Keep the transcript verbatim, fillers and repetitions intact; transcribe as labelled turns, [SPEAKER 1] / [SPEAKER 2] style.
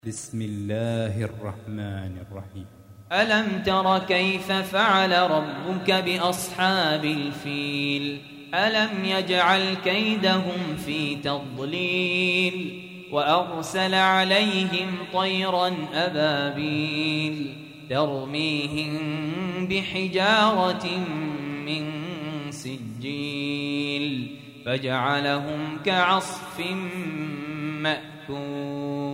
[SPEAKER 1] بسم الله الرحمن الرحيم.
[SPEAKER 2] ألم تر كيف فعل ربك بأصحاب الفيل ألم يجعل كيدهم في تضليل وأرسل عليهم طيرا أبابيل ترميهم بحجارة من سجيل فجعلهم كعصف مأكول.